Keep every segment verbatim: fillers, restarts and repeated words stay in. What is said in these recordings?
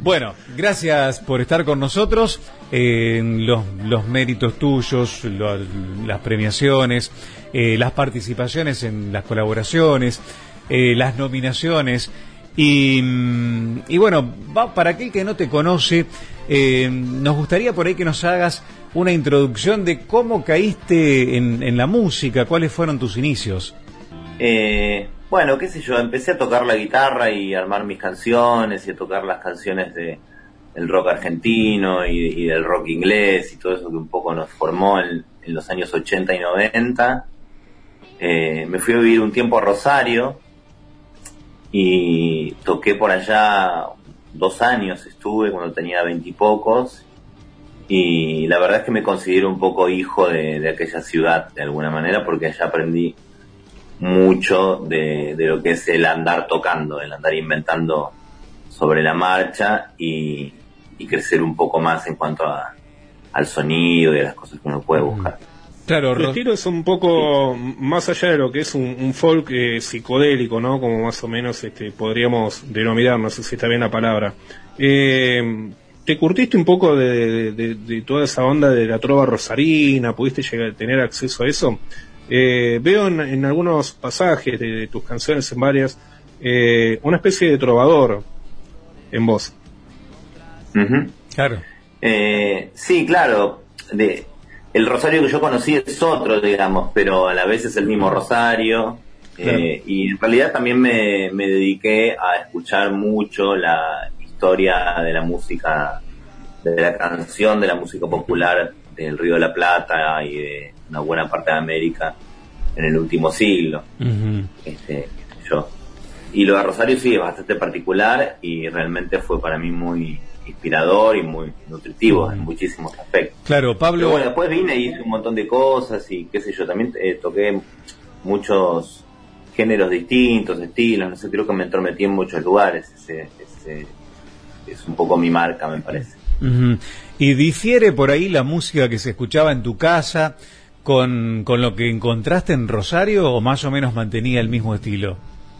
Bueno, gracias por estar con nosotros. Eh, los, los méritos tuyos, lo, las premiaciones, eh, las participaciones en las colaboraciones, eh, las nominaciones. Y, y bueno, va, para aquel que no te conoce, eh, nos gustaría por ahí que nos hagas una introducción de cómo caíste en, en la música, cuáles fueron tus inicios. Eh, bueno, qué sé yo, empecé a tocar la guitarra y a armar mis canciones y a tocar las canciones de, del rock argentino y, y del rock inglés y todo eso que un poco nos formó en, en los años ochenta y noventa. Eh, me fui a vivir un tiempo a Rosario y toqué por allá dos años, estuve cuando tenía veintipocos, y la verdad es que me considero un poco hijo de, de aquella ciudad de alguna manera, porque allá aprendí mucho de, de lo que es el andar tocando, el andar inventando sobre la marcha y, y crecer un poco más en cuanto a, al sonido y a las cosas que uno puede buscar. Claro, el estilo es un poco sí. más allá de lo que es un, un folk eh, psicodélico, ¿no? Como más o menos este, podríamos denominar, no sé si está bien la palabra. Eh, ¿Te curtiste un poco de, de, de toda esa onda de la trova rosarina? ¿Pudiste llegar a tener acceso a eso? Eh, veo en, en algunos pasajes de, de tus canciones, en varias, eh, una especie de trovador en voz. Uh-huh. Claro. Eh, sí, claro. De, el Rosario que yo conocí es otro, digamos, pero a la vez es el mismo Rosario. Claro. Eh, y en realidad también me, me dediqué a escuchar mucho la historia de la música, de la canción, de la música popular del Río de la Plata y de una buena parte de América en el último siglo. Uh-huh. este, yo y lo de Rosario sí es bastante particular y realmente fue para mí muy inspirador y muy nutritivo uh-huh. en muchísimos aspectos. Claro, Pablo. Pero bueno, después vine y hice un montón de cosas y qué sé yo, también eh, toqué muchos géneros distintos, estilos, no sé, creo que me entrometí en muchos lugares. Ese, ese es un poco mi marca, me parece. Uh-huh. ¿Y difiere por ahí la música que se escuchaba en tu casa con, con lo que encontraste en Rosario o más o menos mantenía el mismo estilo?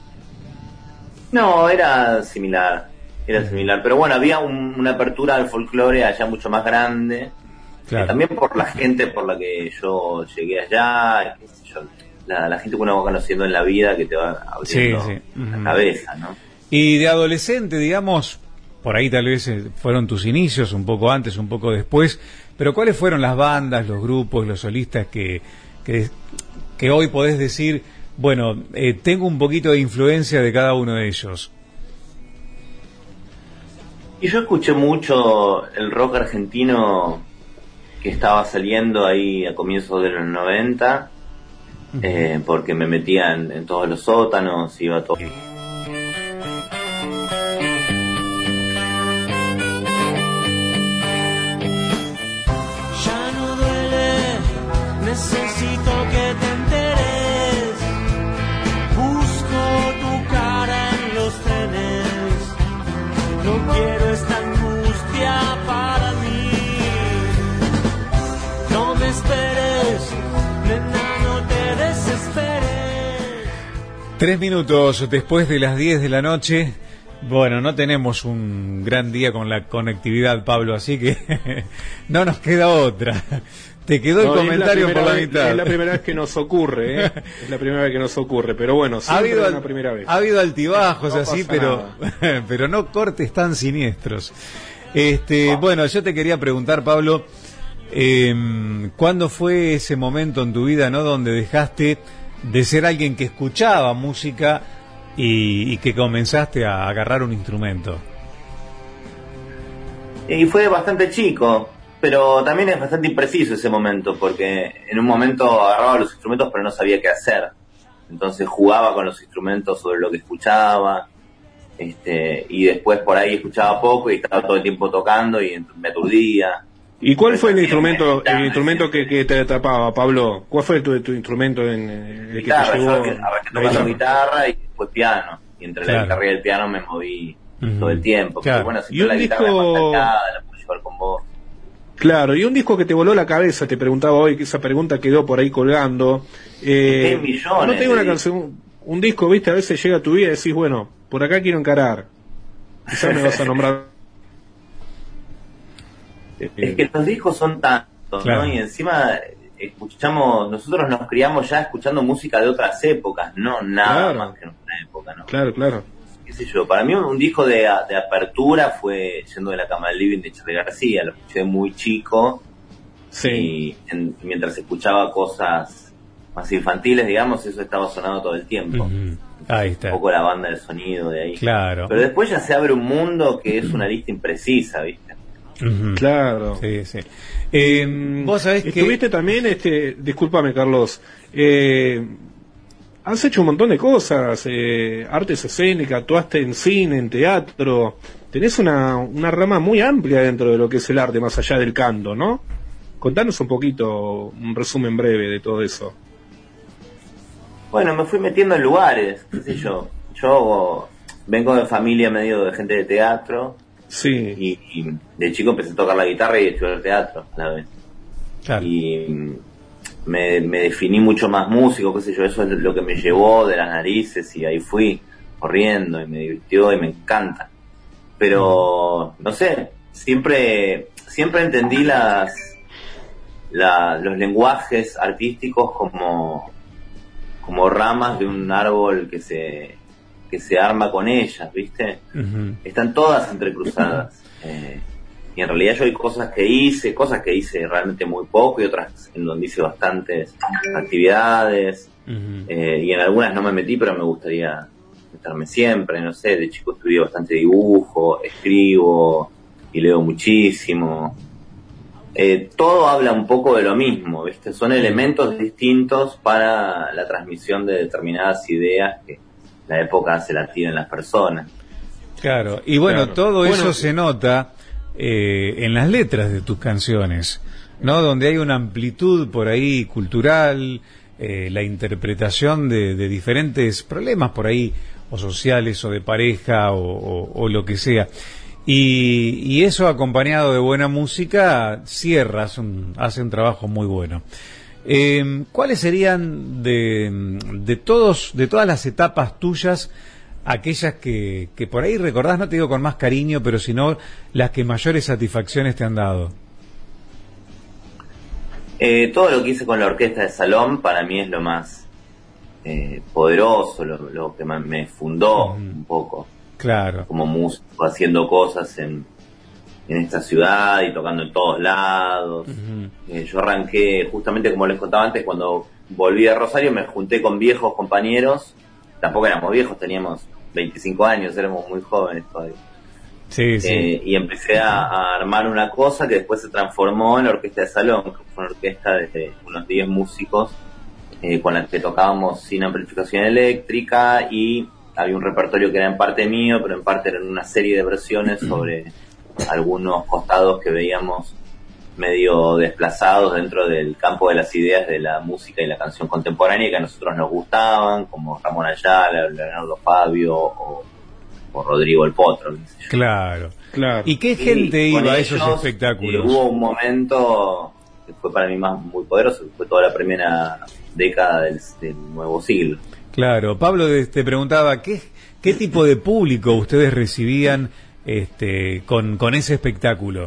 No, era similar, era uh-huh. similar, pero bueno, había un, una apertura al folclore allá mucho más grande, claro. eh, también por la gente por la que yo llegué allá, qué sé yo, la, la gente que uno va conociendo en la vida que te va abriendo sí, sí. Uh-huh. la cabeza, ¿no? Y de adolescente, digamos, por ahí tal vez fueron tus inicios, un poco antes, un poco después, pero ¿cuáles fueron las bandas, los grupos, los solistas que que, que hoy podés decir, bueno, eh, tengo un poquito de influencia de cada uno de ellos? Y yo escuché mucho el rock argentino que estaba saliendo ahí a comienzos de los noventa, uh-huh. eh, porque me metía en, en todos los sótanos, iba a todo... Necesito que te enteres, busco tu cara en los trenes, no quiero esta angustia para mí, no me esperes, nena, no te desesperes. Tres minutos después de las diez de la noche. Bueno, no tenemos un gran día con la conectividad, Pablo, así que no nos queda otra. Te quedó el no, comentario la por la vez, mitad. Es la primera vez que nos ocurre, ¿eh? Es la primera vez que nos ocurre, pero bueno, siempre ha habido, es la primera vez. Ha habido altibajos no así, pero pero no cortes tan siniestros. Este, bueno, yo te quería preguntar, Pablo, eh, ¿cuándo fue ese momento en tu vida, no, donde dejaste de ser alguien que escuchaba música y, y que comenzaste a agarrar un instrumento? Y fue bastante chico. Pero también es bastante impreciso ese momento, porque en un momento agarraba los instrumentos pero no sabía qué hacer. Entonces jugaba con los instrumentos sobre lo que escuchaba, este, y después por ahí escuchaba poco y estaba todo el tiempo tocando y me aturdía. ¿Y cuál fue el instrumento el instrumento que, que te atrapaba, Pablo? ¿Cuál fue tu, tu instrumento en el guitarra, que te llevó? Yo arranqué tocando guitarra y después piano. Y entre claro. la guitarra y el piano me moví uh-huh. todo el tiempo. Claro. Pero bueno, si la disco... guitarra es más tallada, la puedo llevar con vos. Claro, y un disco que te voló la cabeza, te preguntaba hoy, que esa pregunta quedó por ahí colgando. Eh, millones, no tengo una canción, un disco, viste, a veces llega a tu vida y decís, bueno, por acá quiero encarar. Quizás me vas a nombrar Es que los discos son tantos, Claro. ¿no? Y encima escuchamos, nosotros nos criamos ya escuchando música de otras épocas, no nada Claro. más que nuestra época, ¿no? Claro, claro. Qué sé yo, para mí un, un disco de, de apertura fue Yendo de la cama del living de Charly García, lo escuché muy chico Sí. y en- mientras escuchaba cosas más infantiles, digamos, eso estaba sonando todo el tiempo. Ujú. Ahí Un está. poco la banda del sonido de ahí. Claro. Pero después ya se abre un mundo que es una lista imprecisa, ¿viste? Ujú. Claro. Sí, sí. Eh, vos sabés que... Estuviste también, este, discúlpame Carlos, eh, has hecho un montón de cosas, eh, artes escénicas, actuaste en cine, en teatro, tenés una, una rama muy amplia dentro de lo que es el arte, más allá del canto, ¿no? Contanos un poquito, un resumen breve de todo eso. Bueno, me fui metiendo en lugares, qué sé yo. Yo vengo de familia medio de gente de teatro Sí, y, y de chico empecé a tocar la guitarra y a estudiar teatro a la vez. Claro. Y mm, me, me definí mucho más músico, qué sé yo, eso es lo que me llevó de las narices y ahí fui corriendo y me divirtió y me encanta. Pero, no sé, siempre, siempre entendí las, la, los lenguajes artísticos como, como ramas de un árbol que se, que se arma con ellas, ¿viste? Ujú. Están todas entrecruzadas. Eh, y en realidad yo hay cosas que hice, cosas que hice realmente muy poco y otras en donde hice bastantes actividades. Ujú. Eh, y en algunas no me metí, pero me gustaría meterme siempre, no sé, de chico estudié bastante dibujo, escribo y leo muchísimo. Eh, todo habla un poco de lo mismo, ¿viste? Son elementos distintos para la transmisión de determinadas ideas que la época se las tiene en las personas. Claro, y bueno, Claro. todo Bueno, eso se nota eh, en las letras de tus canciones, ¿no? Donde hay una amplitud por ahí cultural, eh, la interpretación de, de diferentes problemas por ahí, o sociales, o de pareja, o, o- o lo que sea. Y, y eso acompañado de buena música cierra, hace un, hace un trabajo muy bueno. Eh, ¿Cuáles serían de, de todos, de todas las etapas tuyas, aquellas que, que por ahí recordás, no te digo con más cariño, pero sino las que mayores satisfacciones te han dado? Eh, todo lo que hice con la orquesta de salón para mí es lo más eh, poderoso, lo, lo que más me fundó Ujú. un poco Claro. como músico, haciendo cosas en, en esta ciudad y tocando en todos lados. Ujú. Eh, yo arranqué, justamente como les contaba antes, cuando volví a Rosario me junté con viejos compañeros, tampoco éramos viejos, teníamos veinticinco años, éramos muy jóvenes todavía. Sí, sí. Eh, y empecé a, a armar una cosa que después se transformó en la orquesta de salón, que fue una orquesta de unos diez músicos eh, con la que tocábamos sin amplificación eléctrica y había un repertorio que era en parte mío, pero en parte eran una serie de versiones sobre algunos costados que veíamos medio desplazados dentro del campo de las ideas de la música y la canción contemporánea que a nosotros nos gustaban, como Ramón Ayala, Leonardo Fabio o, o Rodrigo el Potro, qué sé yo. Claro. claro. ¿Y qué Y gente con iba a esos ellos, espectáculos? eh, hubo un momento que fue para mí más muy poderoso, que fue toda la primera década del, del nuevo siglo. Claro, Pablo de- te preguntaba, ¿qué, qué tipo de público ustedes recibían este, con, con ese espectáculo?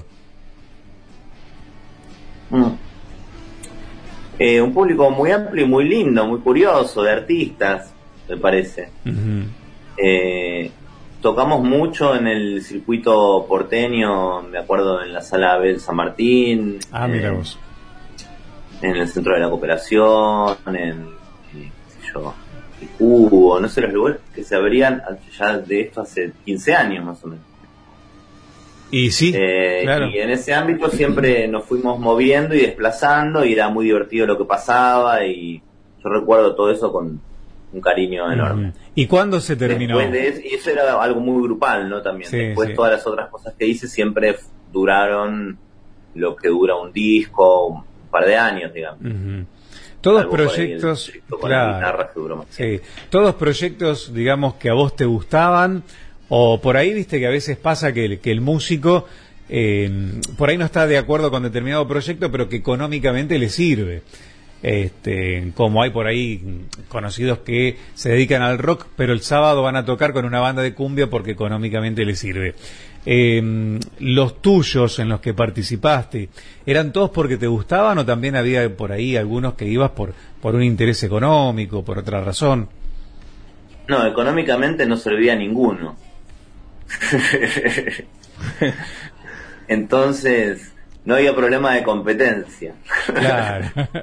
Mm. Eh, un público muy amplio y muy lindo, muy curioso, de artistas, me parece. Ujú. Eh, tocamos mucho en el circuito porteño, me acuerdo en la sala Abel San Martín, Ah, eh, mira vos. en el Centro de la Cooperación, en, eh, qué sé yo, el Cubo, no sé, los lugares que se abrían ya de esto hace quince años más o menos. Y sí, Eh, claro. Y en ese ámbito siempre nos fuimos moviendo y desplazando y era muy divertido lo que pasaba y yo recuerdo todo eso con un cariño enorme. Ujú. ¿Y cuándo se terminó? Después de eso, y eso era algo muy grupal, ¿no? También. Sí, Después sí. todas las otras cosas que hice siempre f- duraron lo que dura un disco, un par de años, digamos. Ujú. Todos Salvo por ahí el proyectos, proyecto con la claro, guitarra que duró más sí, todos proyectos, digamos, que a vos te gustaban, o por ahí, viste, que a veces pasa que el, que el músico eh, por ahí no está de acuerdo con determinado proyecto, pero que económicamente le sirve. Este, como hay por ahí conocidos que se dedican al rock, pero el sábado van a tocar con una banda de cumbia porque económicamente les sirve. eh, los tuyos en los que participaste, ¿eran todos porque te gustaban o también había por ahí algunos que ibas por, por un interés económico, por otra razón? No, económicamente no servía a ninguno. Entonces no había problema de competencia. Claro.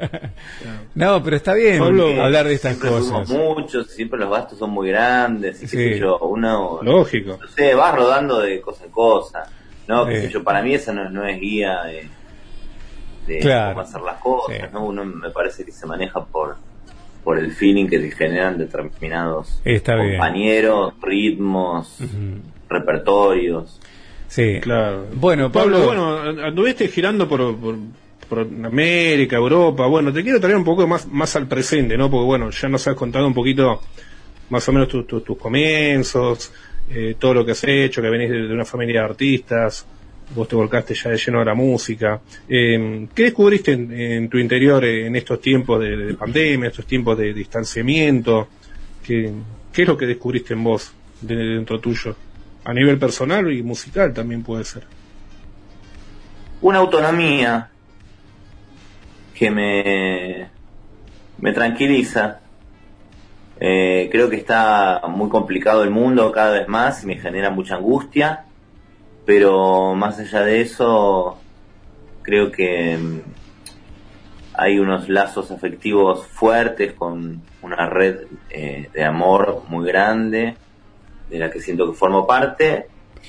No, pero está bien Pablo, hablar de estas siempre cosas. fuimos muchos, siempre los gastos son muy grandes, y qué Sí. sé yo, uno, Lógico. no sé, vas rodando de cosa en cosa, ¿no? Qué Sí. sé yo, para mí esa no, no es guía de, de Claro. cómo hacer las cosas, Sí. ¿no? Uno me parece que se maneja por por el feeling que te generan determinados Está bien. compañeros, ritmos, Ujú. repertorios. Sí. Claro. Bueno, Pablo, Pablo, bueno, anduviste girando por, por, por América, Europa. Bueno, te quiero traer un poco más, más al presente, ¿no? Porque, bueno, ya nos has contado un poquito más o menos tu- tu- tus comienzos, eh, todo lo que has hecho, que venís de, de una familia de artistas, vos te volcaste ya de lleno a la música. Eh, ¿Qué descubriste en, en tu interior eh, en estos tiempos de, de pandemia, estos tiempos de distanciamiento? ¿Qué, qué es lo que descubriste en vos, de, dentro tuyo? A nivel personal y musical también puede ser. Una autonomía que me, me tranquiliza. Eh, creo que está muy complicado el mundo cada vez más y me genera mucha angustia, pero más allá de eso, creo que mm, hay unos lazos afectivos fuertes con una red eh, de amor muy grande, de la que siento que formo parte,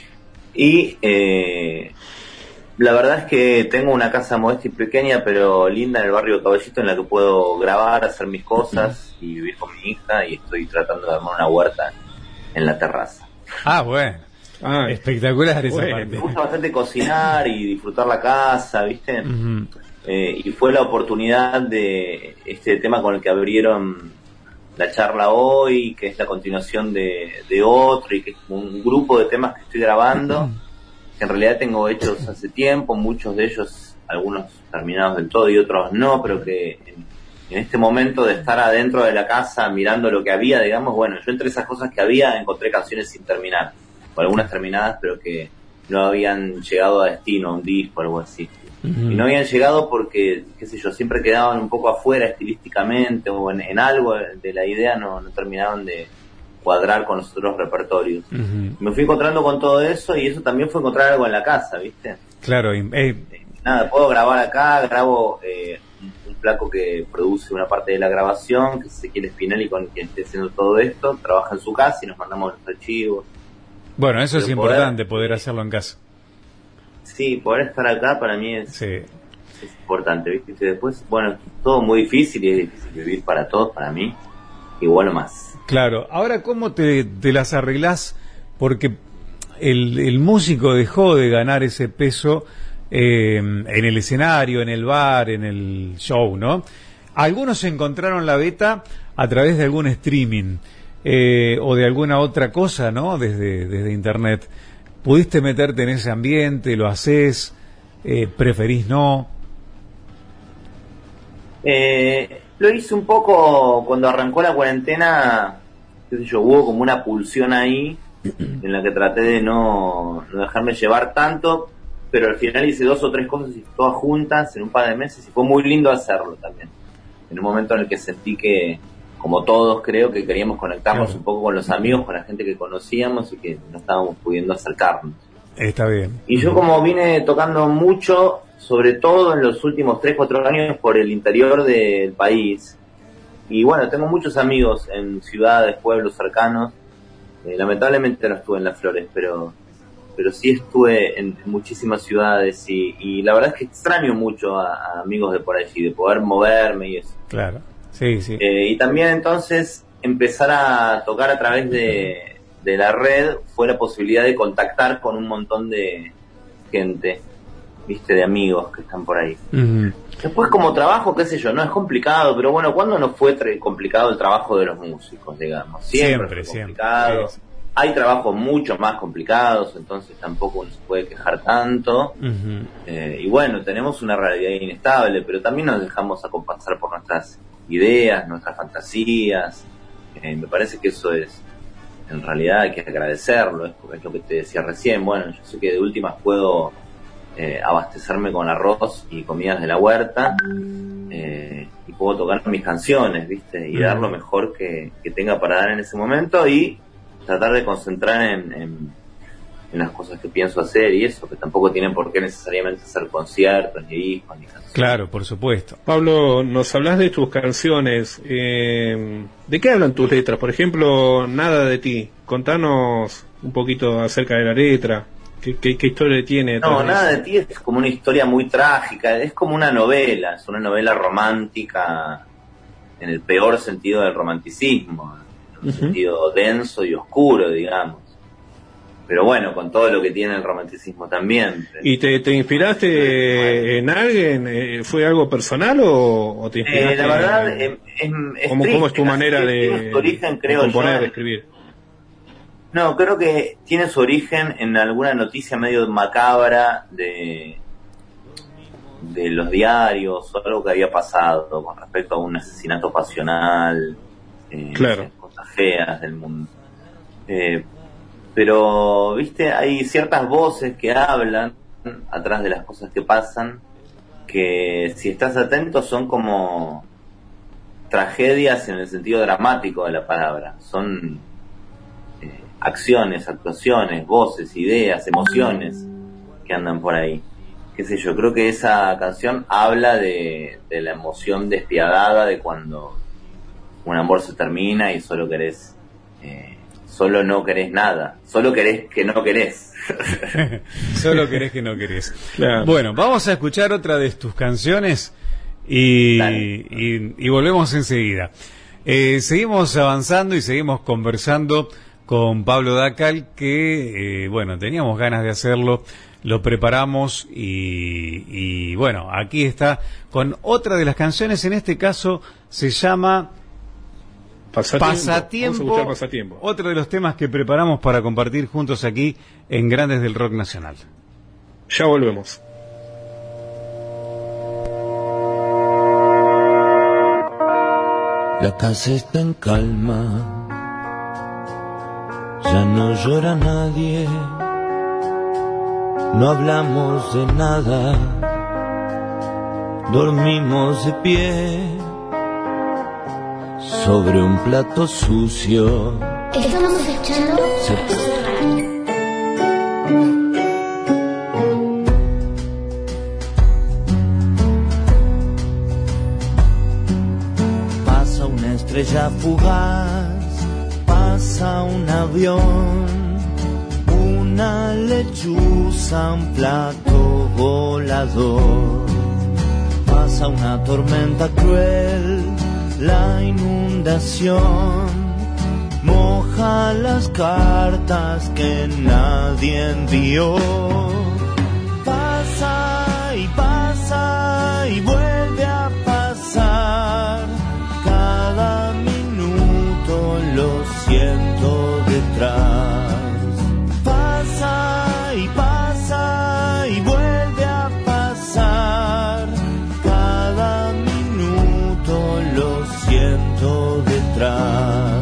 y eh, la verdad es que tengo una casa modesta y pequeña pero linda en el barrio de Caballito, en la que puedo grabar, hacer mis cosas y vivir con mi hija, y estoy tratando de armar una huerta en la terraza. ah, bueno, Ah, espectacular esa bueno, Me parte. gusta bastante cocinar y disfrutar la casa, ¿viste? Ujú. Eh, y fue la oportunidad de este tema con el que abrieron la charla hoy, que es la continuación de, de otro, y que es un grupo de temas que estoy grabando, que en realidad tengo hechos hace tiempo, muchos de ellos, algunos terminados del todo y otros no, pero que en, en este momento de estar adentro de la casa mirando lo que había, digamos, bueno, yo entre esas cosas que había encontré canciones sin terminar, o algunas terminadas pero que no habían llegado a destino, a un disco o algo así. Ujú. Y no habían llegado porque, qué sé yo, siempre quedaban un poco afuera estilísticamente o en, en algo de la idea, no, no terminaban de cuadrar con los otros repertorios. Ujú. Me fui encontrando con todo eso, y eso también fue encontrar algo en la casa, ¿viste? Claro, y- eh, Eh, Nada, puedo grabar acá, grabo eh, un, un flaco que produce una parte de la grabación, que es Ezequiel Spinelli, con quien estoy haciendo todo esto, trabaja en su casa y nos mandamos los archivos. bueno, eso es Pero importante, poder- poder hacerlo en casa. Sí, poder estar acá para mí es, Sí. es importante, ¿viste? Y después, bueno, es todo muy difícil y es difícil vivir para todos, para mí, igual o más. Claro, ahora ¿cómo te, te las arreglás? Porque el, el músico dejó de ganar ese peso eh, en el escenario, en el bar, en el show, ¿no? Algunos encontraron la beta a través de algún streaming eh, o de alguna otra cosa, ¿no? Desde, desde internet. ¿Pudiste meterte en ese ambiente? ¿Lo haces? Eh, ¿Preferís no? Eh, lo hice un poco cuando arrancó la cuarentena, qué sé yo, hubo como una pulsión ahí en la que traté de no, no dejarme llevar tanto, pero al final hice dos o tres cosas y todas juntas en un par de meses, y fue muy lindo hacerlo también. En un momento en el que sentí que, como todos creo, que queríamos conectarnos Claro. un poco con los amigos, con la gente que conocíamos y que no estábamos pudiendo acercarnos. Está bien. Y yo, como vine tocando mucho, sobre todo en los últimos tres cuatro años, por el interior del país, y bueno, tengo muchos amigos en ciudades, pueblos cercanos. Eh, lamentablemente no estuve en Las Flores, pero pero sí estuve en, en muchísimas ciudades, y, y la verdad es que extraño mucho a, a amigos de por allí, de poder moverme y eso. Claro. Sí, sí. Eh, y también entonces empezar a tocar a través de, de la red fue la posibilidad de contactar con un montón de gente, viste, de amigos que están por ahí. Ujú. Después, como trabajo, qué sé yo, no es complicado, pero bueno, ¿cuándo no fue tre- complicado el trabajo de los músicos, digamos? Siempre, Siempre, fue siempre. complicado. Sí. Hay trabajos mucho más complicados, entonces tampoco uno se puede quejar tanto. Ujú. Eh, y bueno, tenemos una realidad inestable, pero también nos dejamos acompasar por nuestras ideas, nuestras fantasías. Eh, me parece que eso es en realidad hay que agradecerlo, es, es lo que te decía recién. Bueno, yo sé que de últimas puedo eh, abastecerme con arroz y comidas de la huerta, eh, y puedo tocar mis canciones, ¿viste? Y dar lo mejor que, que tenga para dar en ese momento y tratar de concentrar en, en, en las cosas que pienso hacer y eso, que tampoco tienen por qué necesariamente hacer conciertos, ni discos, ni canciones. Claro, por supuesto. Pablo, nos hablas de tus canciones. Eh, ¿De qué hablan tus letras? Por ejemplo, Nada de ti. Contanos un poquito acerca de la letra. ¿Qué, qué, qué historia tiene? No, Nada de ti es como una historia muy trágica. Es como una novela. Es una novela romántica en el peor sentido del romanticismo. En un uh-huh. sentido denso y oscuro, digamos. Pero bueno, con todo lo que tiene el romanticismo también. ¿Y te, te inspiraste en alguien? ¿Fue algo personal o, o te inspiraste? Eh, la verdad, en, es, es ¿Cómo, triste, ¿Cómo es tu manera de, su origen, creo de componer, yo, de escribir? No, creo que tiene su origen en alguna noticia medio macabra de, de los diarios o algo que había pasado con respecto a un asesinato pasional, eh, claro. cosas feas del mundo. Eh, Pero, viste, hay ciertas voces que hablan atrás de las cosas que pasan, que si estás atento son como tragedias en el sentido dramático de la palabra. Son eh, acciones, actuaciones, voces, ideas, emociones que andan por ahí. Qué sé yo, creo que esa canción habla de, de la emoción despiadada de cuando un amor se termina y solo querés... Eh, Solo no querés nada, solo querés que no querés. Solo querés que no querés. Claro. Bueno, vamos a escuchar otra de tus canciones y, y, y volvemos enseguida. Eh, seguimos avanzando y seguimos conversando con Pablo Dacal, que, eh, bueno, teníamos ganas de hacerlo, lo preparamos y, y, bueno, aquí está con otra de las canciones, en este caso se llama... Pasatiempo. Pasatiempo, Vamos a escuchar Pasatiempo. Otro de los temas que preparamos para compartir juntos aquí en Grandes del Rock Nacional. Ya volvemos. La casa está en calma, ya no llora nadie, no hablamos de nada, dormimos de pie sobre un plato sucio. Estamos escuchando Pasa una estrella fugaz, pasa un avión, una lechuza, un plato volador. Pasa una tormenta cruel, la inundación moja las cartas que nadie envió. Pasa y pasa y vuelve a pasar. Cada minuto lo siento detrás. Pasa y pasa y vuelve a pasar. Cada minuto lo siento detrás.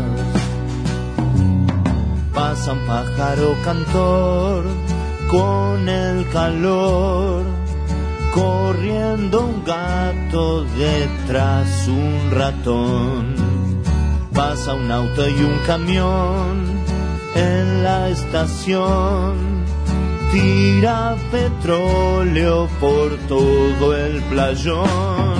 Pasa un pájaro cantor con el calor, corriendo un gato detrás un ratón. Pasa un auto y un camión en la estación, tira petróleo por todo el playón.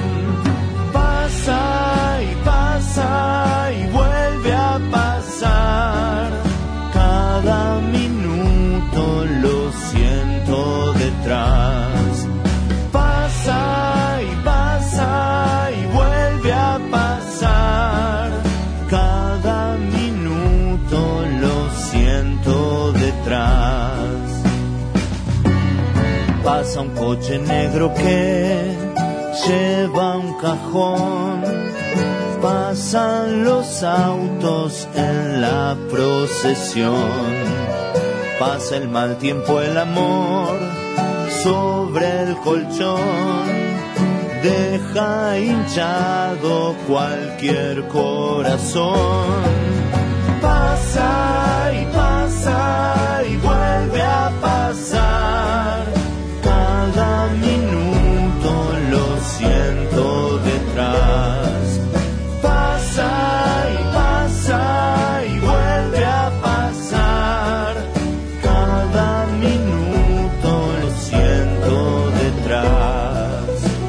Pasa y pasa y vuelve a pasar. Cada minuto lo siento detrás. Pasa y pasa y vuelve a pasar. Cada minuto lo siento detrás. Pasa un coche negro que lleva un cajón. Pasan los autos en la procesión. Pasa el mal tiempo, el amor sobre el colchón. Deja hinchado cualquier corazón. Pasa y pasa y vuelve a pasar. Cada minuto lo siento detrás. Pasa y pasa y vuelve a pasar. Cada minuto lo siento detrás.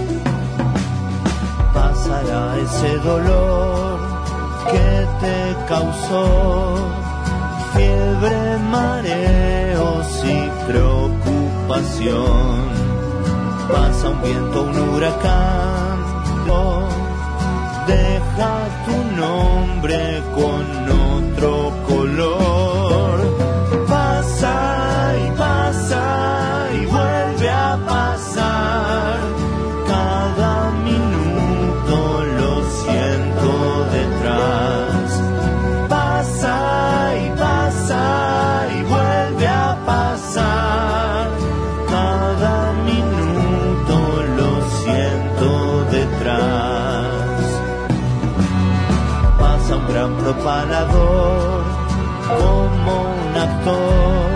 Pasará ese dolor que te causó fiebre, mareos y preocupación. Pasa un viento, un huracán, oh, deja tu nombre con otro color. Pasa y pasa y vuelve a pasar. Cada minuto lo siento detrás. Pasa y pasa y vuelve a pasar. Cada minuto lo siento detrás. Pasa un gran propalador como un actor,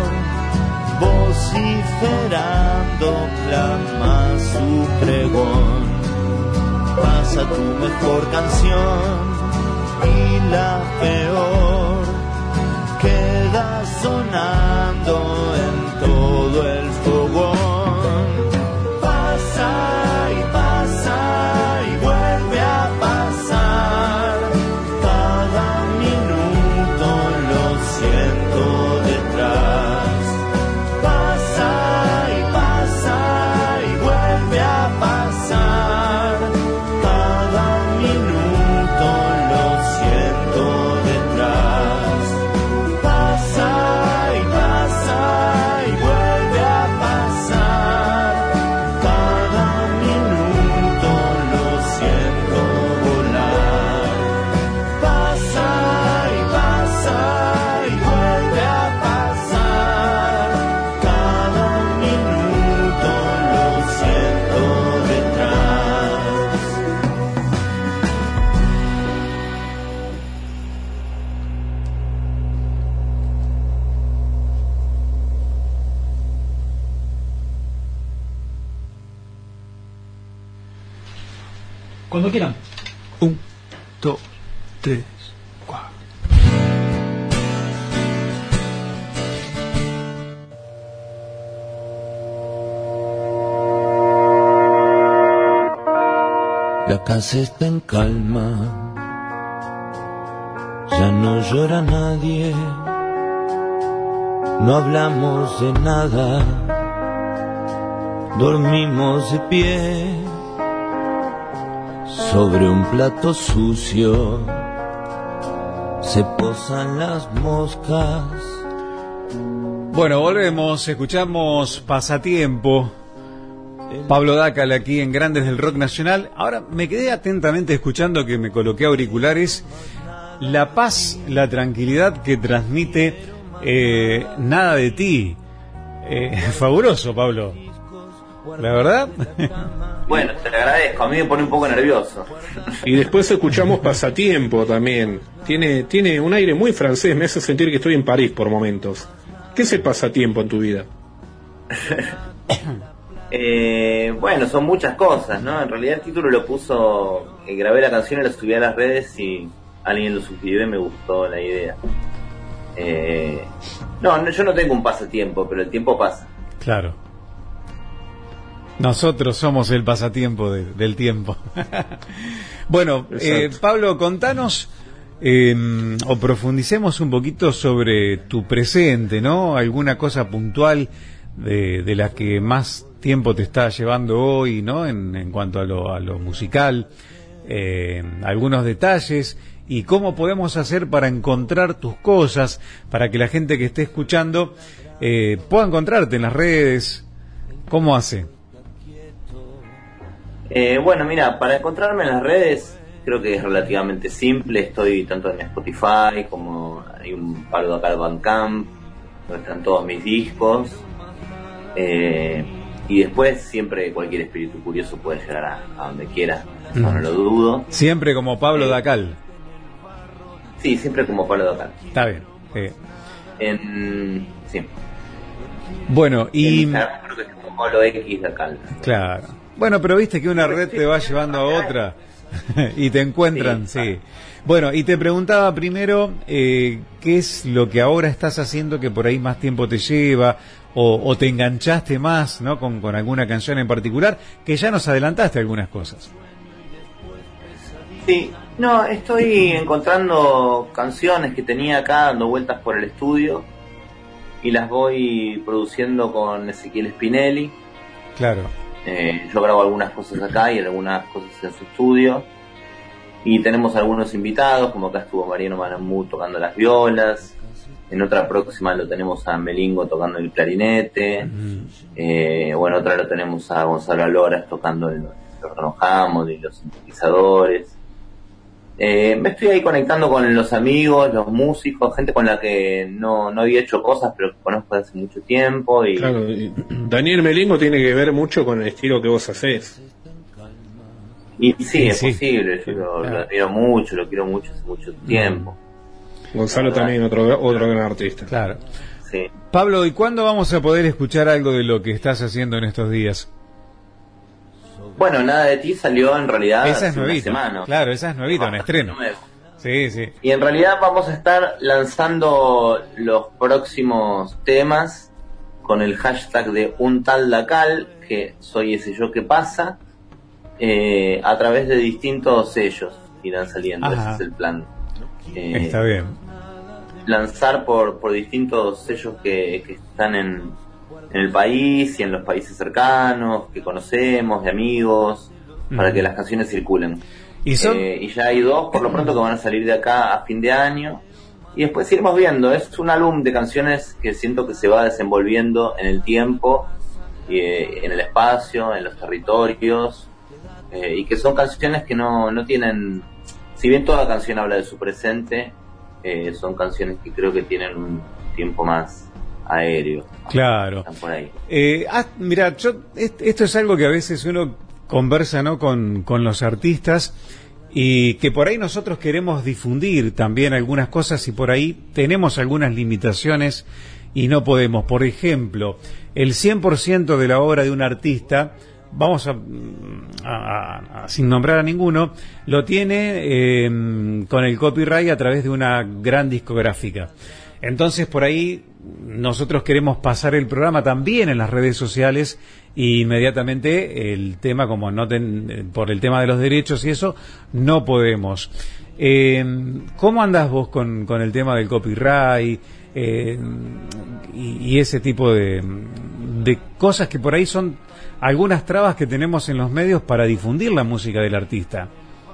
vociferando clama su pregón. Pasa tu mejor canción y la peor queda sonando en todo el fogón. Pasa y pasa y vuelve a pasar. Cada minuto lo siento detrás. Pasa y pasa y vuelve a pasar. Cada minuto lo siento detrás. Pasa y pasa y vuelve a pasar. Cada minuto lo siento volar. Pasa y pasa y vuelve a pasar. Cada minuto lo siento detrás. Cuando quieran. Un, dos, tres, cuatro. La casa está en calma, ya no llora nadie, no hablamos de nada, dormimos de pie sobre un plato sucio, se posan las moscas. Bueno, volvemos, escuchamos Pasatiempo. Pablo Dácal aquí en Grandes del Rock Nacional. Ahora me quedé atentamente escuchando, que me coloqué auriculares. La paz, la tranquilidad que transmite eh, Nada de ti. Eh, fabuloso, Pablo. La verdad. Bueno, te agradezco, a mí me pone un poco nervioso. Y después escuchamos Pasatiempo también. Tiene, tiene un aire muy francés, me hace sentir que estoy en París por momentos. ¿Qué es el pasatiempo en tu vida? Eh, bueno, son muchas cosas, ¿no? En realidad el título lo puso, eh, grabé la canción y la subí a las redes y alguien lo sugirió y me gustó la idea. Eh, no, no, yo no tengo un pasatiempo, pero el tiempo pasa. Claro. Nosotros somos el pasatiempo de, del tiempo. Bueno, eh, Pablo, contanos eh, o profundicemos un poquito sobre tu presente, ¿no? Alguna cosa puntual de, de la que más tiempo te está llevando hoy, ¿no? En, en cuanto a lo, a lo musical, eh, algunos detalles y cómo podemos hacer para encontrar tus cosas, para que la gente que esté escuchando eh, pueda encontrarte en las redes. ¿Cómo hace? Eh, bueno, mira, para encontrarme en las redes creo que es relativamente simple. Estoy tanto en Spotify como hay un Pablo Dácal Bandcamp, donde están todos mis discos. Eh, y después siempre cualquier espíritu curioso puede llegar a, a donde quiera, mm. no lo dudo. Siempre como Pablo eh, Dácal. Sí, siempre como Pablo Dacal. Está bien. Eh. En, sí. Bueno, y... En Instagram creo que es como Pablo X Dacal. Claro. Bueno, pero viste que una red te va llevando a otra y te encuentran, sí. sí. Bueno, y te preguntaba primero, eh, ¿qué es lo que ahora estás haciendo que por ahí más tiempo te lleva o, o te enganchaste más, ¿no? Con, con alguna canción en particular, que ya nos adelantaste algunas cosas. Sí, no, estoy encontrando canciones que tenía acá dando vueltas por el estudio y las voy produciendo con Ezequiel Spinelli. Claro. Eh, yo grabo algunas cosas acá y algunas cosas en su estudio. Y tenemos algunos invitados, como acá estuvo Mariano Manamú tocando las violas. En otra próxima lo tenemos a Melingo tocando el clarinete. Mm. Eh, bueno, otra lo tenemos a Gonzalo Aloras tocando el, el órgano Hammond y los sintetizadores. Eh, me estoy ahí conectando con los amigos, los músicos, gente con la que no, no había hecho cosas, pero que conozco desde hace mucho tiempo. Y... Claro, y Daniel Melingo tiene que ver mucho con el estilo que vos hacés. Y sí, sí es sí. posible, yo lo, claro. lo admiro mucho, lo quiero mucho hace mucho tiempo. Gonzalo también, otro otro gran artista. Claro. Sí. Pablo, ¿y cuándo vamos a poder escuchar algo de lo que estás haciendo en estos días? Bueno, Nada de Ti salió en realidad esa es hace nuevita. una semana. Claro, esa es nuevita, un estreno. Sí, sí. Y en realidad vamos a estar lanzando los próximos temas con el hashtag de Un Tal Dacal, que soy ese yo que pasa, eh, a través de distintos sellos irán saliendo. Ajá. Ese es el plan. Eh, Está bien. Lanzar por, por distintos sellos que, que están en, en el país y en los países cercanos, que conocemos, de amigos, mm. para que las canciones circulen. ¿Y, son? Eh, y ya hay dos, por lo pronto, que van a salir de acá a fin de año. Y después iremos viendo. Es un álbum de canciones que siento que se va desenvolviendo en el tiempo, y, eh, en el espacio, en los territorios, eh, y que son canciones que no, no tienen... Si bien toda canción habla de su presente, eh, son canciones que creo que tienen un tiempo más aéreo. Claro. Están por ahí. Eh, ah, mira, yo, esto es algo que a veces uno conversa, ¿no? con, con los artistas, y que por ahí nosotros queremos difundir también algunas cosas y por ahí tenemos algunas limitaciones y no podemos. Por ejemplo, el cien por ciento de la obra de un artista, vamos a, a, a, a sin nombrar a ninguno, lo tiene eh, con el copyright a través de una gran discográfica. Entonces por ahí nosotros queremos pasar el programa también en las redes sociales y inmediatamente el tema, como no ten, por el tema de los derechos y eso, no podemos. Eh, ¿Cómo andás vos con, con el tema del copyright eh, y, y ese tipo de, de cosas que por ahí son algunas trabas que tenemos en los medios para difundir la música del artista?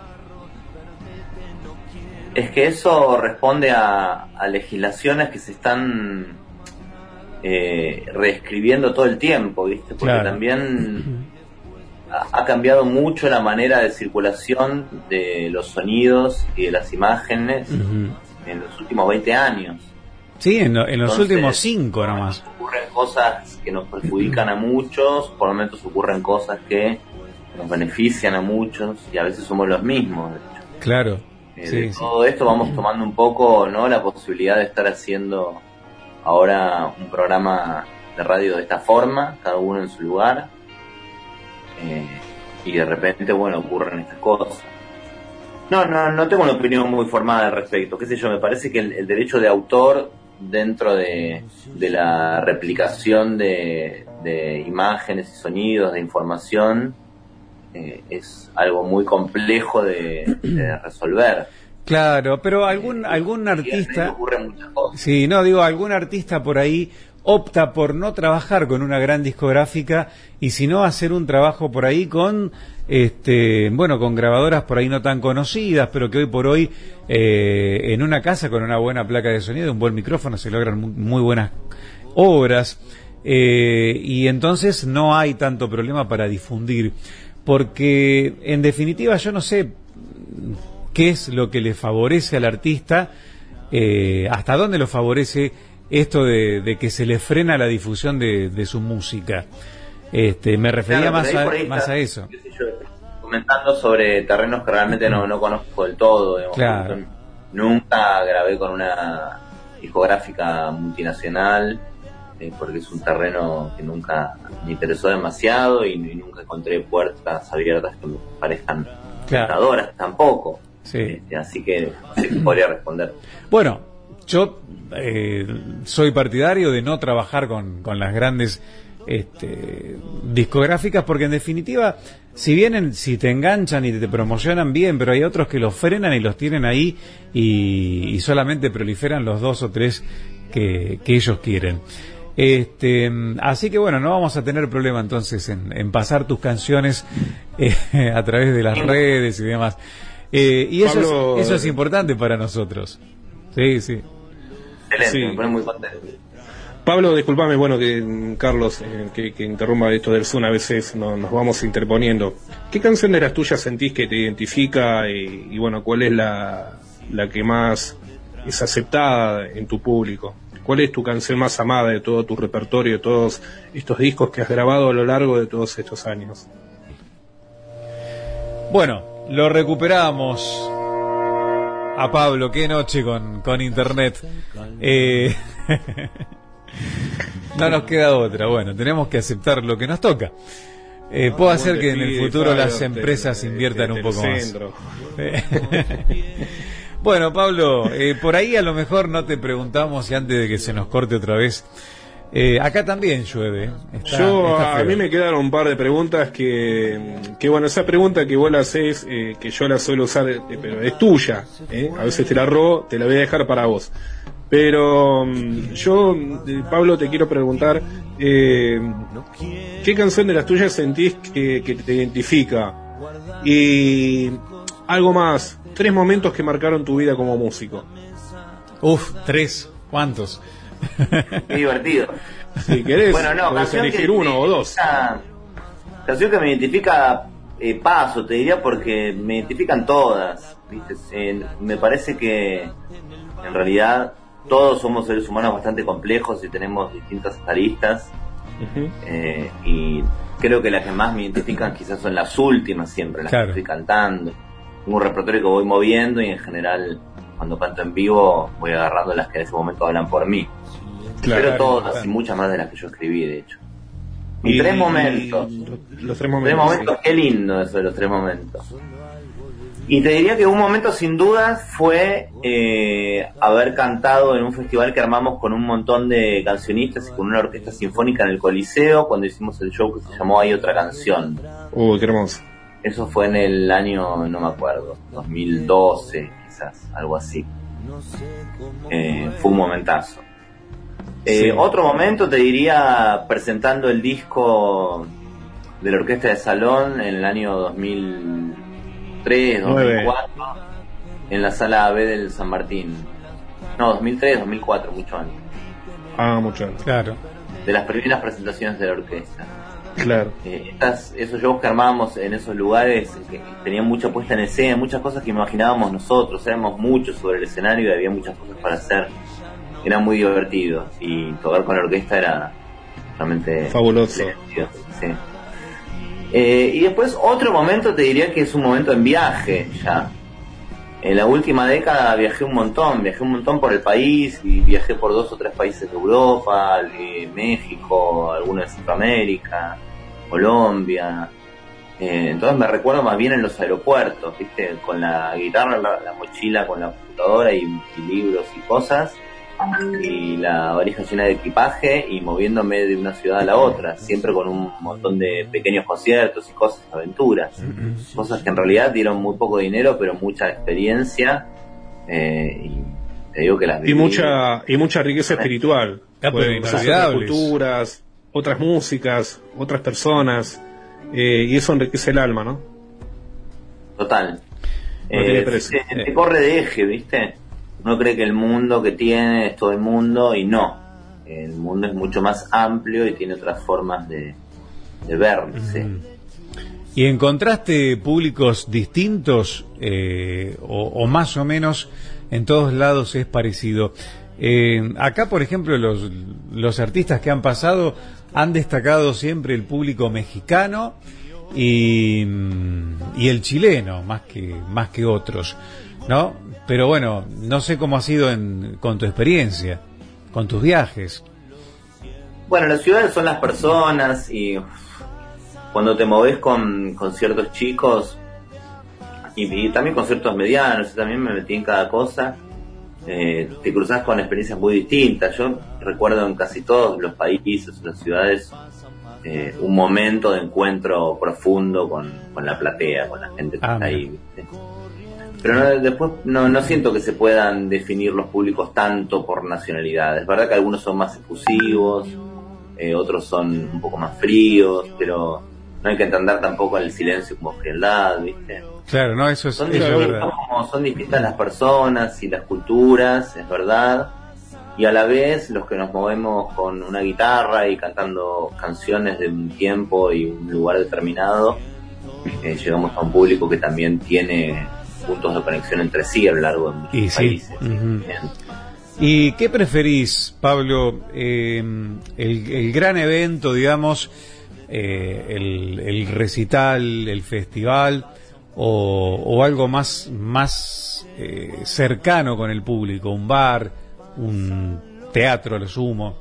Es que eso responde a, a legislaciones que se están eh, reescribiendo todo el tiempo, ¿viste? Porque claro. también ha, ha cambiado mucho la manera de circulación de los sonidos y de las imágenes uh-huh. en los últimos veinte años. Sí, en, lo, en los Entonces, últimos cinco nomás. Ocurren cosas que nos perjudican a muchos, por momentos ocurren cosas que nos benefician a muchos y a veces somos los mismos, de hecho. Claro. Eh, sí, de sí. todo esto vamos tomando un poco, ¿no?, la posibilidad de estar haciendo ahora un programa de radio de esta forma, cada uno en su lugar, eh, y de repente, bueno, ocurren estas cosas. No, no, no tengo una opinión muy formada al respecto, qué sé yo, me parece que el, el derecho de autor dentro de, de la replicación de, de imágenes y sonidos, de información, Eh, es algo muy complejo de, de resolver. Claro, pero algún algún artista, ocurren muchas cosas. Sí, no digo, algún artista por ahí opta por no trabajar con una gran discográfica y sino hacer un trabajo por ahí con este bueno con grabadoras por ahí no tan conocidas, pero que hoy por hoy eh, en una casa con una buena placa de sonido, un buen micrófono, se logran muy, muy buenas obras, eh, y entonces no hay tanto problema para difundir. Porque, en definitiva, yo no sé qué es lo que le favorece al artista, eh, hasta dónde lo favorece esto de, de que se le frena la difusión de, de su música. Este, me refería claro, más, a, está, más a eso. Yo, comentando sobre terrenos que realmente no, no conozco del todo. Digamos, claro. Nunca grabé con una discográfica multinacional, eh, porque es un terreno que nunca me interesó demasiado y, y nunca encontré puertas abiertas que me parezcan tentadoras tampoco. Sí. Este, así que sí, podría responder. Bueno, yo eh, soy partidario de no trabajar con, con las grandes este, discográficas, porque en definitiva, si vienen, si te enganchan y te promocionan bien, pero hay otros que los frenan y los tienen ahí y, y solamente proliferan los dos o tres que, que ellos quieren. Este, así que bueno, no vamos a tener problema entonces en, en pasar tus canciones eh, a través de las redes y demás. Eh, y eso, Pablo, es, eso es importante para nosotros. Sí, sí. Excelente, sí. Me pone muy contento. Pablo, discúlpame, bueno, que Carlos, eh, que, que interrumpa esto del Zoom, a veces no, nos vamos interponiendo. ¿Qué canción de las tuyas sentís que te identifica y, y bueno, cuál es la, la que más es aceptada en tu público? ¿Cuál es tu canción más amada de todo tu repertorio, de todos estos discos que has grabado a lo largo de todos estos años? Bueno, lo recuperamos a Pablo, qué noche con, con internet. Eh... No nos queda otra, bueno, tenemos que aceptar lo que nos toca. Eh, puedo hacer que en el futuro las empresas inviertan un poco más. Bueno, Pablo, eh, por ahí a lo mejor no te preguntamos, y antes de que se nos corte otra vez, eh, acá también llueve. Está, Yo, está a mí me quedaron un par de preguntas que, que bueno, esa pregunta que vos la hacés, eh, que yo la suelo usar, eh, pero es tuya, eh, a veces te la robo, te la voy a dejar para vos. Pero yo, Pablo, te quiero preguntar, eh, ¿qué canción de las tuyas sentís que, que te identifica? Y algo más, tres momentos que marcaron tu vida como músico. Uf, tres, ¿cuántos? Qué divertido. Si querés, bueno, no, podés elegir uno o dos. Canción que me identifica, eh, paso, te diría, porque me identifican todas, ¿viste? Eh, me parece que en realidad todos somos seres humanos bastante complejos y tenemos distintas aristas. Uh-huh. eh, y creo que las que más me identifican quizás son las últimas, siempre las claro. que estoy cantando. Tengo un repertorio que voy moviendo y en general cuando canto en vivo voy agarrando las que en ese momento hablan por mí. Claro, pero todas claro. y muchas más de las que yo escribí, de hecho. Y, y tres momentos. Y los tres momentos. Tres momentos, sí. Qué lindo eso de los tres momentos. Y te diría que un momento sin dudas fue eh, haber cantado en un festival que armamos con un montón de cancionistas y con una orquesta sinfónica en el Coliseo, cuando hicimos el show que se llamó Hay Otra Canción. Uy, qué hermoso. Eso fue en el año, no me acuerdo, dos mil doce quizás, algo así. Eh, fue un momentazo. Eh, sí. Otro momento te diría presentando el disco de la Orquesta de Salón en el año dos mil tres, dos mil cuatro, en la sala B del San Martín. No, dos mil tres, dos mil cuatro, mucho antes. Ah, mucho antes. Claro. De las primeras presentaciones de la orquesta. Claro. Eh, estas, esos shows que armábamos en esos lugares que tenían mucha puesta en escena, muchas cosas que imaginábamos nosotros, éramos muchos sobre el escenario y había muchas cosas para hacer. Era muy divertido y tocar con la orquesta era realmente fabuloso. Sí. Eh, y después otro momento te diría que es un momento en viaje ya. En la última década viajé un montón, viajé un montón por el país y viajé por dos o tres países de Europa, de México, algunos de Centroamérica, Colombia. Eh, entonces me recuerdo más bien en los aeropuertos, ¿viste? Con la guitarra, la, la mochila con la computadora y, y libros y cosas, y la valija llena de equipaje y moviéndome de una ciudad a la otra, siempre con un montón de pequeños conciertos y cosas, aventuras, mm-hmm. cosas que en realidad dieron muy poco dinero pero mucha experiencia, eh, y te digo que las viví. y mucha y mucha riqueza espiritual, pues, otras culturas, otras músicas, otras personas, eh, y eso enriquece el alma, ¿no? Total. No eh, tiene precio. Te, te corre de eje, ¿viste? Uno cree que el mundo que tiene es todo el mundo y no. El mundo es mucho más amplio y tiene otras formas de, de verse. Mm. ¿Y encontraste públicos distintos eh, o, o más o menos en todos lados es parecido? Eh, acá, por ejemplo, los, los artistas que han pasado han destacado siempre el público mexicano y, y el chileno, más que, más que otros, ¿no? pero bueno, no sé cómo ha sido en, con tu experiencia, con tus viajes. Bueno, las ciudades son las personas y cuando te moves con, con ciertos chicos y, y también con ciertos medianos, yo también me metí en cada cosa, eh, te cruzas con experiencias muy distintas. Yo recuerdo en casi todos los países, las ciudades, eh, un momento de encuentro profundo con, con la platea, con la gente que ah, está ahí, ¿viste? Pero no, después no, no siento que se puedan definir los públicos tanto por nacionalidades. Es verdad que algunos son más efusivos, eh, otros son un poco más fríos, pero no hay que entender tampoco el silencio como frialdad, ¿viste? Claro, no, eso es, son, eso es distintas, verdad. como son distintas las personas y las culturas, es verdad, y a la vez los que nos movemos con una guitarra y cantando canciones de un tiempo y un lugar determinado, eh, llegamos a un público que también tiene puntos de conexión entre sí a lo largo de muchos y sí. países. Uh-huh. ¿Y qué preferís, Pablo? Eh, el, el gran evento, digamos, eh, el, el recital, el festival, o, o algo más, más eh, cercano con el público, un bar, un teatro a lo sumo.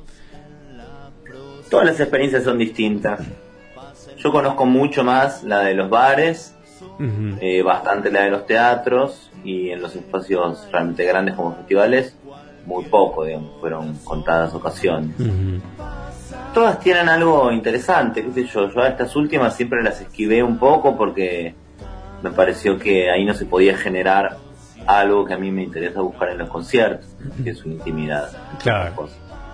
Todas las experiencias son distintas. Yo conozco mucho más la de los bares, uh-huh. eh, bastante la de los teatros, y en los espacios realmente grandes como festivales, muy poco, digamos, fueron contadas ocasiones. Uh-huh. Todas tienen algo interesante, qué sé yo, yo a estas últimas siempre las esquivé un poco porque me pareció que ahí no se podía generar algo que a mí me interesa buscar en los conciertos, que es su intimidad. Claro.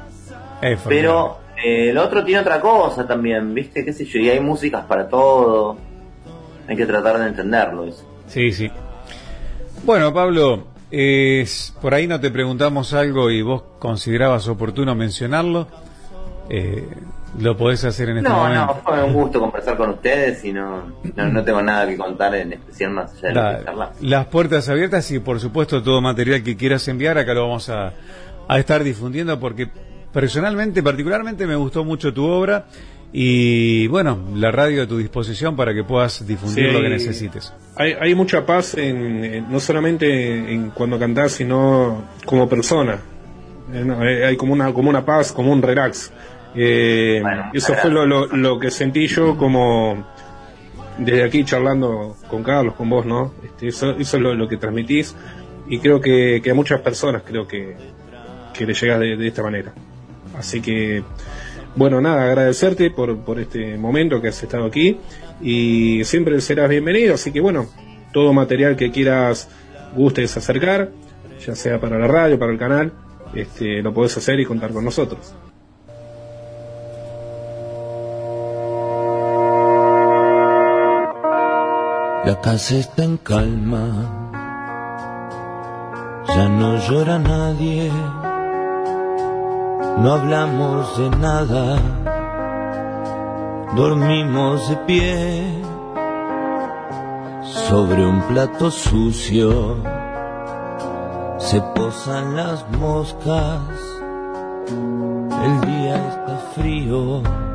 Pero eh, el otro tiene otra cosa también, ¿viste? Qué sé yo, y hay músicas para todo. Hay que tratar de entenderlo eso. Sí, sí. Bueno, Pablo, eh, por ahí no te preguntamos algo y vos considerabas oportuno mencionarlo. Eh, lo podés hacer en este no, momento. No, fue un gusto conversar con ustedes y no, no, no tengo nada que contar en especial más allá de La, lo que charlamos. Las puertas abiertas y por supuesto todo material que quieras enviar acá lo vamos a, a estar difundiendo, porque personalmente, particularmente me gustó mucho tu obra y bueno, la radio a tu disposición para que puedas difundir sí, lo que necesites. Hay, hay mucha paz en, en, no solamente en cuando cantás, sino como persona. Eh, hay como una, como una paz, como un relax. Eh, bueno, eso fue lo, lo, lo que sentí yo como desde aquí charlando con Carlos, con vos, ¿no? Este, eso, eso es lo, lo que transmitís y creo que, que a muchas personas creo que, que le llegas de, de esta manera. Así que, bueno, nada, agradecerte por, por este momento que has estado aquí y siempre serás bienvenido, así que bueno, todo material que quieras, gustes acercar, ya sea para la radio, para el canal, este, lo podés hacer y contar con nosotros. La casa está en calma, ya no llora nadie, no hablamos de nada, dormimos de pie sobre un plato sucio, se posan las moscas, el día está frío.